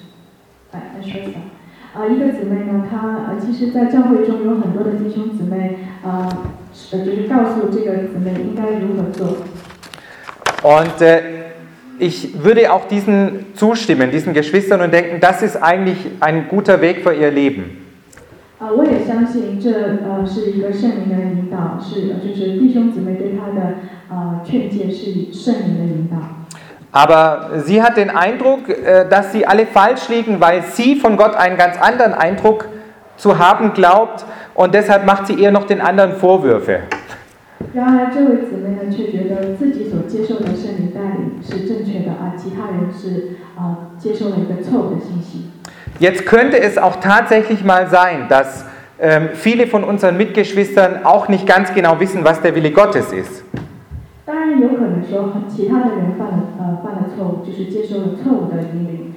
一个姊妹呢，她其实在教会中有很多的弟兄姊妹，就是告诉这个姊妹应该如何做。 Und ich würde auch diesen zustimmen, diesen Geschwistern und denken, das ist eigentlich ein guter Weg für ihr Leben. 我也相信这是一个圣灵的引导，就是弟兄姊妹对他的劝诫是圣灵的引导。 Aber sie hat den Eindruck, dass sie alle falsch liegen, weil sie von Gott einen ganz anderen Eindruck zu haben glaubt und deshalb macht sie eher noch den anderen Vorwürfe. 然而，这位姊妹呢，却觉得自己所接受的圣灵带领是正确的，而其他人是接受了一个错误的信息。 Jetzt könnte es auch tatsächlich mal sein, dass viele von unseren Mitgeschwistern auch nicht ganz genau wissen, was der Wille Gottes ist. 当然，有可能说其他的人犯了错误，就是接受了错误的引领。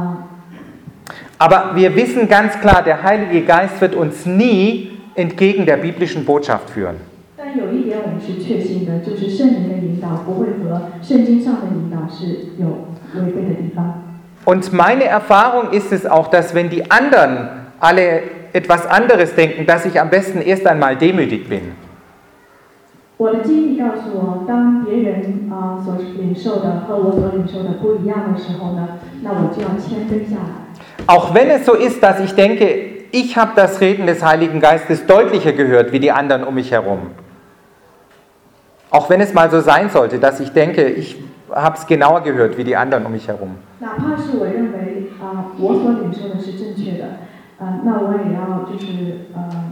Aber wir wissen ganz klar, der Heilige Geist wird uns nie entgegen der biblischen Botschaft führen. 但有一点我们是确信的，就是圣灵的引导不会和圣经上的引导是有违背的地方。 Und meine Erfahrung ist es auch, dass wenn die anderen alle etwas anderes denken, dass ich am besten erst einmal demütig bin. 我的经历告诉我，当别人所领受的和我所领受的不一样的时候呢，那我就要谦卑下来。 Auch wenn es so ist, dass ich denke, ich habe das Reden des Heiligen Geistes deutlicher gehört wie die anderen um mich herum. Auch wenn es mal so sein sollte, dass ich denke, ich habe es genauer gehört wie die anderen um mich herum. 哪怕是我认为我所领受的是正确的，那我也要就是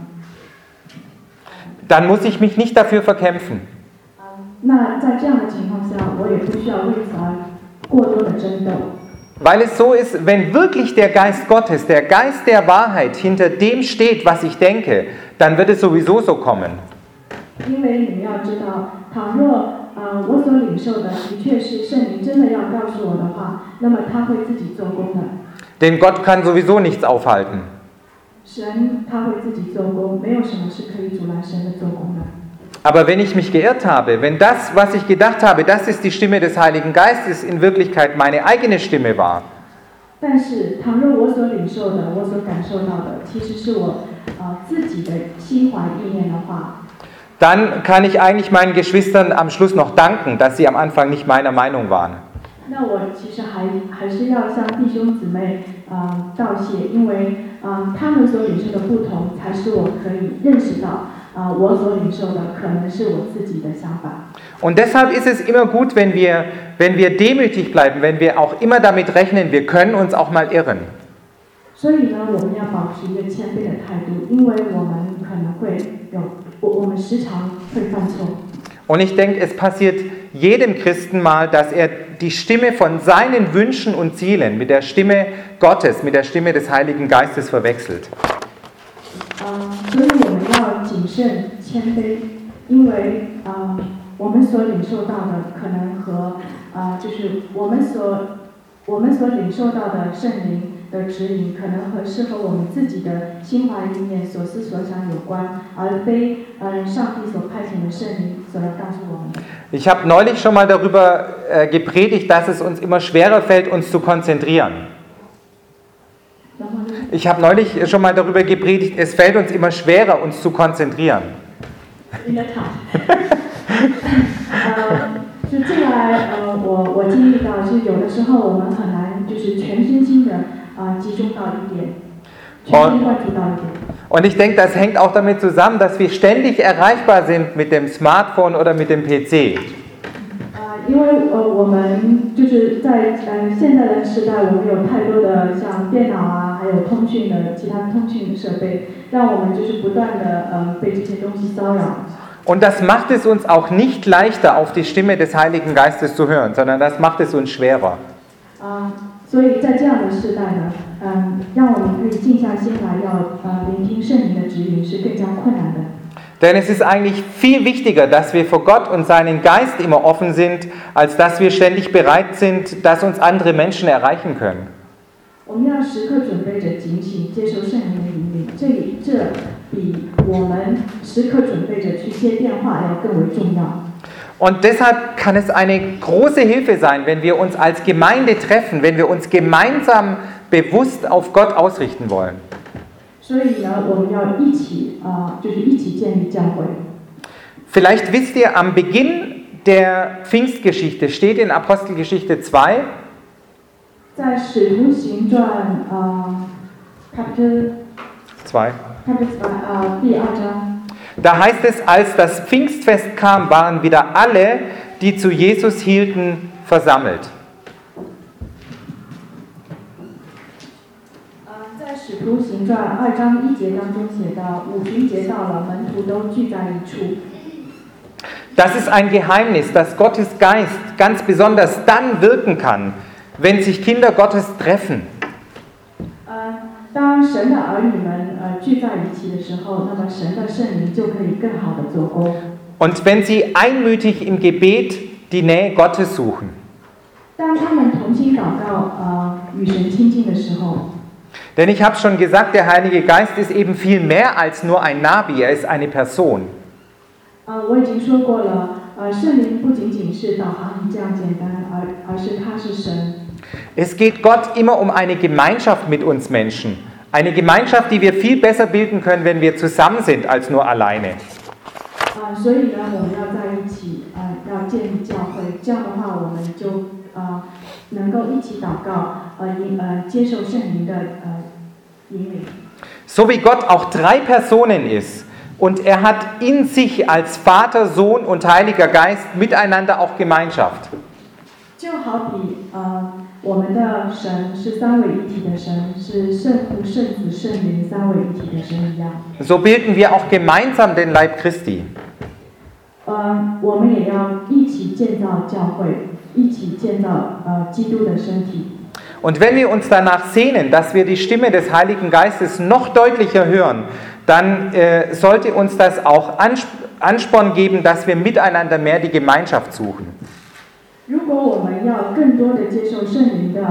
Dann muss ich mich nicht dafür verkämpfen. 那在这样的情况下，我也不需要为此而过多的争斗。 Weil es so ist, wenn wirklich der Geist Gottes, der Geist der Wahrheit hinter dem steht, was ich denke, dann wird es sowieso so kommen. 因为你们要知道，倘若我所领受的的确是圣灵真的要告诉我的话，那么他会自己做工的。 Denn Gott kann sowieso nichts aufhalten. 神他会自己做工，没有什么是可以阻拦神的做工的。 Aber wenn ich mich geirrt habe, wenn das, was ich gedacht habe, das ist die Stimme des Heiligen Geistes, in Wirklichkeit meine eigene Stimme war, 但是，倘若我所领受的、我所感受到的，其实是我自己的心怀意念的话， dann kann ich eigentlich meinen Geschwistern am Schluss noch danken, dass sie am Anfang nicht meiner Meinung waren. 那我其实还是要向弟兄姊妹道谢，因为他们所领受的不同，才使我可以认识到我所领受的可能是我自己的想法。 Und deshalb ist es immer gut, wenn wir demütig bleiben, wenn wir auch immer damit rechnen, wir können uns auch mal irren. 所以呢，我们要保持一个谦卑的态度，因为我们可能会我们时常会犯错。 Und ich denke, es passiert jedem Christen mal, dass er die Stimme von seinen Wünschen und Zielen mit der Stimme Gottes, mit der Stimme des Heiligen Geistes verwechselt. 所以我们要谨慎谦卑，因为我们所领受到的可能和就是我们所领受到的圣灵的指引，可能和适合我们自己的心怀意念、所思所想有关，而非上帝所派遣的圣灵所要告诉我们的。 Ich habe neulich schon mal darüber gepredigt, dass es uns immer schwerer fällt, uns zu konzentrieren. Ich habe neulich schon mal darüber gepredigt, es fällt uns immer schwerer, uns zu konzentrieren. In der Tat. 就近来我经历到，是有的时候我们很难就是全身心的集中到一点，全神贯注到一点。 Und ich denke, das hängt auch damit zusammen, dass wir ständig erreichbar sind mit dem Smartphone oder mit dem PC. 因为我们就是在现在的时代，我们有太多的像电脑还有通讯的其他通讯设备，让我们就是不断的被这些东西骚扰。 Und das macht es uns auch nicht leichter, auf die Stimme des Heiligen Geistes zu hören, sondern das macht es uns schwerer. 所以在这样的时代呢，让我们可以静下心来，要聆听圣灵的指引是更加困难的。 Denn es ist eigentlich viel wichtiger, dass wir vor Gott und seinen Geist immer offen sind, als dass wir ständig bereit sind, dass uns andere Menschen erreichen können. 我们要时刻准备着警醒，接受圣灵的引领。这比我们时刻准备着去接电话要更为重要。 Und deshalb kann es eine große Hilfe sein, wenn wir uns als Gemeinde treffen, wenn wir uns gemeinsam bewusst auf Gott ausrichten wollen. 所以呢，我们要一起建立教会。 Vielleicht wisst ihr, am Beginn der Pfingstgeschichte steht in Apostelgeschichte 2, 在使徒行传Kapitel 2. 第2章。 Da heißt es, als das Pfingstfest kam, waren wieder alle, die zu Jesus hielten, versammelt. 在使徒行传2章1节当中写到，50节到了，门徒都聚在一处。 Das ist ein Geheimnis, dass Gottes Geist ganz besonders dann wirken kann, wenn sich Kinder Gottes treffen. 当神的儿女们聚在一起的时候，那么神的圣灵就可以更好的做工。 Und wenn sie einmütig im Gebet die Nähe Gottes suchen. 当他们同心祷告，与神亲近的时候。 Denn ich habe schon gesagt, der Heilige Geist ist eben viel mehr als nur ein Navi, er ist eine Person. 我已经说过了，圣灵不仅仅是导航仪这样简单，而是他是神。 Es geht Gott immer um eine Gemeinschaft mit uns Menschen. Eine Gemeinschaft, die wir viel besser bilden können, wenn wir zusammen sind, als nur alleine. 所以呢，我们要在一起，要建立教会。这样的话，我们就能够一起祷告，接受圣灵的引领。 So wie Gott auch 3 Personen ist und er hat in sich als Vater, Sohn und Heiliger Geist miteinander auch Gemeinschaft. 就好比我们的神是3位一体的神，是圣父、圣子、圣灵3位一体的神一样。 So bilden wir auch gemeinsam den Leib Christi. 我们也要一起建造教会，一起建造基督的身体。 Und wenn wir uns danach sehnen, dass wir die Stimme des Heiligen Geistes noch deutlicher hören, dann sollte uns das auch Ansporn geben, dass wir miteinander mehr die Gemeinschaft suchen. 如果我们要更多的接受圣灵的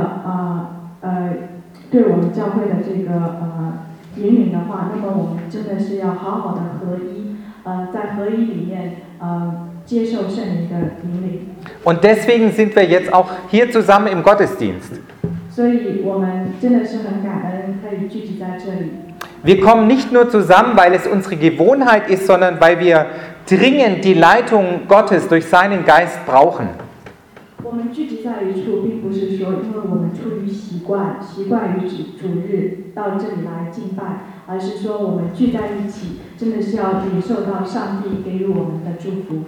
对我们教会的这个引领的话，那么我们真的是要好好的合一，在合一里面接受圣灵的引领。 Und deswegen sind wir jetzt auch hier zusammen im Gottesdienst. 所以我们真的是很感恩可以聚集在这里。 Wir kommen nicht nur zusammen, weil es unsere Gewohnheit ist, sondern weil wir dringend die Leitung Gottes durch seinen Geist brauchen. 我们聚集在一处，并不是说因为我们出于习惯于主日到这里来敬拜，而是说我们聚在一起，真的是要领受到上帝给予我们的祝福。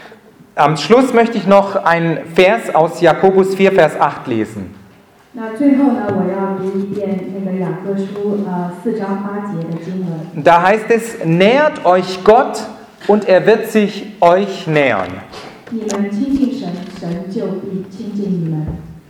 Am Schluss möchte ich noch einen Vers aus Jakobus 4, Vers 8 lesen. 那最后呢，我要读一遍那个雅各书4章8节的经文。 Da heißt es: Nähert euch Gott und er wird sich euch nähern. 你们亲近神，神就必亲近你们。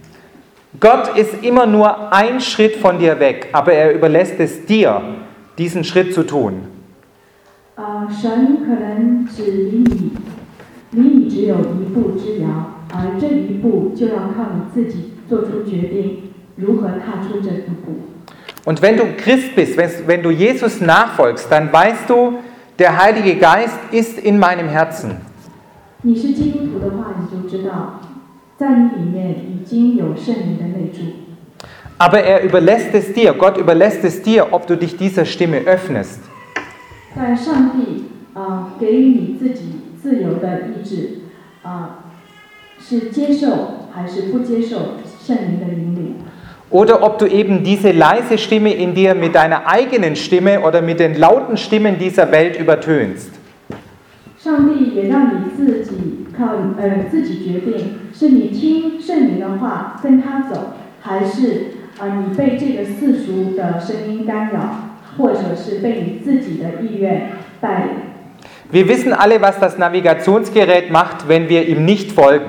Gott ist immer nur ein Schritt von dir weg, aber er überlässt es dir, diesen Schritt zu tun. 神可能离你只有一步之遥，而这一步就要靠你自己做出决定，如何踏出这一步。 Und wenn du Christ bist, wenn du Jesus nachfolgst, dann weißt du, der Heilige Geist ist in meinem Herzen. 你是基督徒的话，你就知道，在你里面已经有圣灵的内住。 Aber er überlässt es dir, Gott überlässt es dir, ob du dich dieser Stimme öffnest. 但上帝给予你自己自由的意志，是接受还是不接受圣灵的引领？ Oder ob du eben diese leise Stimme in dir mit deiner eigenen Stimme oder mit den lauten Stimmen dieser Welt übertönst. 上帝也让你自己决定，是你听圣灵的话跟他走，还是你被这个世俗的声音干扰，或者是被你自己的意愿带领。 Wir wissen alle, was das Navigationsgerät macht, wenn wir ihm nicht folgen.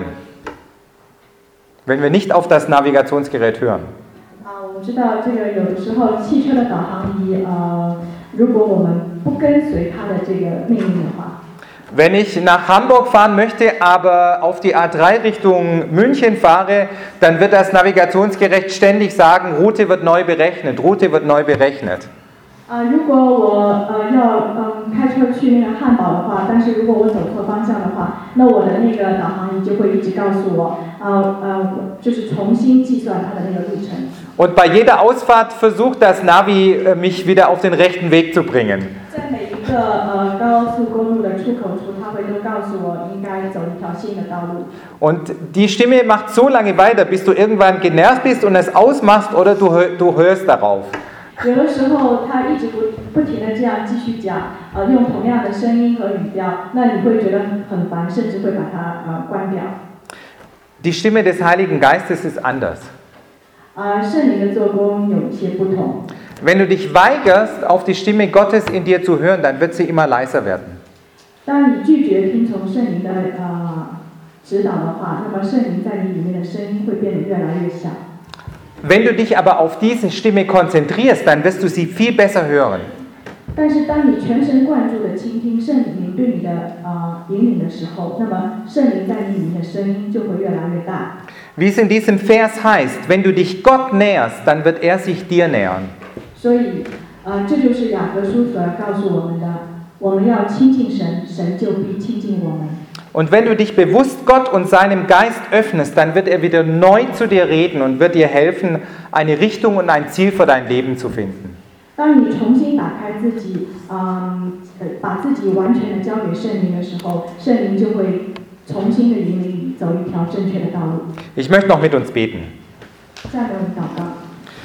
Wenn wir nicht auf das Navigationsgerät hören. 我知道这个有的时候汽车的导航仪，如果我们不跟随它的这个命令的话。 Wenn ich nach Hamburg fahren möchte, aber auf die A3 Richtung München fahre, dann wird das Navigationsgerät ständig sagen, Route wird neu berechnet, Route wird neu berechnet. 如果我要开车去那个汉堡的话，但是如果我走错方向的话，那我的那个导航仪就会一直告诉我，就是重新计算它的那个路程。 Und bei jeder Ausfahrt versucht das Navi, mich wieder auf den rechten Weg zu bringen. 在每一个高速公路的出口处，它会都告诉我应该走一条新的道路。 Und die Stimme macht so lange weiter, bis du irgendwann genervt bist und es ausmachst oder du hörst darauf. 有的时候，它一直不停地这样继续讲，用同样的声音和语调，那你会觉得很烦，甚至会把它关掉。 Die Stimme des Heiligen Geistes ist anders. 圣灵的做工有一些不同。 Wenn du dich weigerst, auf die Stimme Gottes in dir zu hören, dann wird sie immer leiser werden. 当你拒绝听从圣灵的指导的话，那么圣灵在你里面的声音会变得越来越小。 Wenn du dich aber auf diese Stimme konzentrierst, dann wirst du sie viel besser hören. 但是当你全神贯注地倾听圣灵对你的引领的时候，那么圣灵在你里面的声音就会越来越大。 Wie es in diesem Vers heißt, wenn du dich Gott näherst, dann wird er sich dir nähern. 所以这就是雅各书所要告诉我们的，我们要亲近神，神就必亲近我们。 Und wenn du dich bewusst Gott und seinem Geist öffnest, dann wird er wieder neu zu dir reden und wird dir helfen, eine Richtung und ein Ziel für dein Leben zu finden. 当你重新打开自己，把自己完全的交给圣灵的时候，圣灵就会重新的引领你走一条正确的道路。 Ich möchte noch mit uns beten. 下面我们祷告。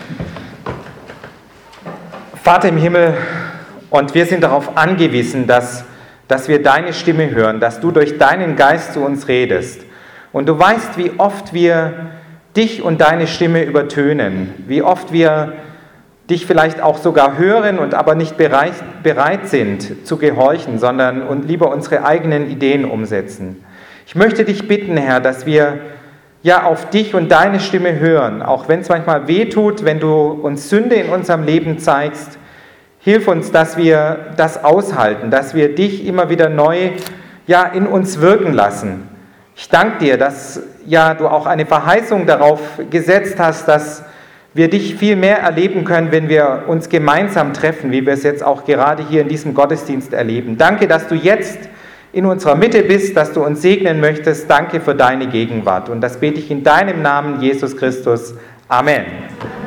Vater im Himmel, und wir sind darauf angewiesen, dass wir deine Stimme hören, dass du durch deinen Geist zu uns redest. Und du weißt, wie oft wir dich und deine Stimme übertönen, wie oft wir dich vielleicht auch sogar hören und aber nicht bereit sind zu gehorchen, sondern und lieber unsere eigenen Ideen umsetzen. Ich möchte dich bitten, Herr, dass wir ja auf dich und deine Stimme hören, auch wenn es manchmal wehtut, wenn du uns Sünde in unserem Leben zeigst. Hilf uns, dass wir das aushalten, dass wir dich immer wieder neu in uns wirken lassen. Ich danke dir, dass du auch eine Verheißung darauf gesetzt hast, dass wir dich viel mehr erleben können, wenn wir uns gemeinsam treffen, wie wir es jetzt auch gerade hier in diesem Gottesdienst erleben. Danke, dass du jetzt in unserer Mitte bist, dass du uns segnen möchtest. Danke für deine Gegenwart. Und das bete ich in deinem Namen, Jesus Christus. Amen.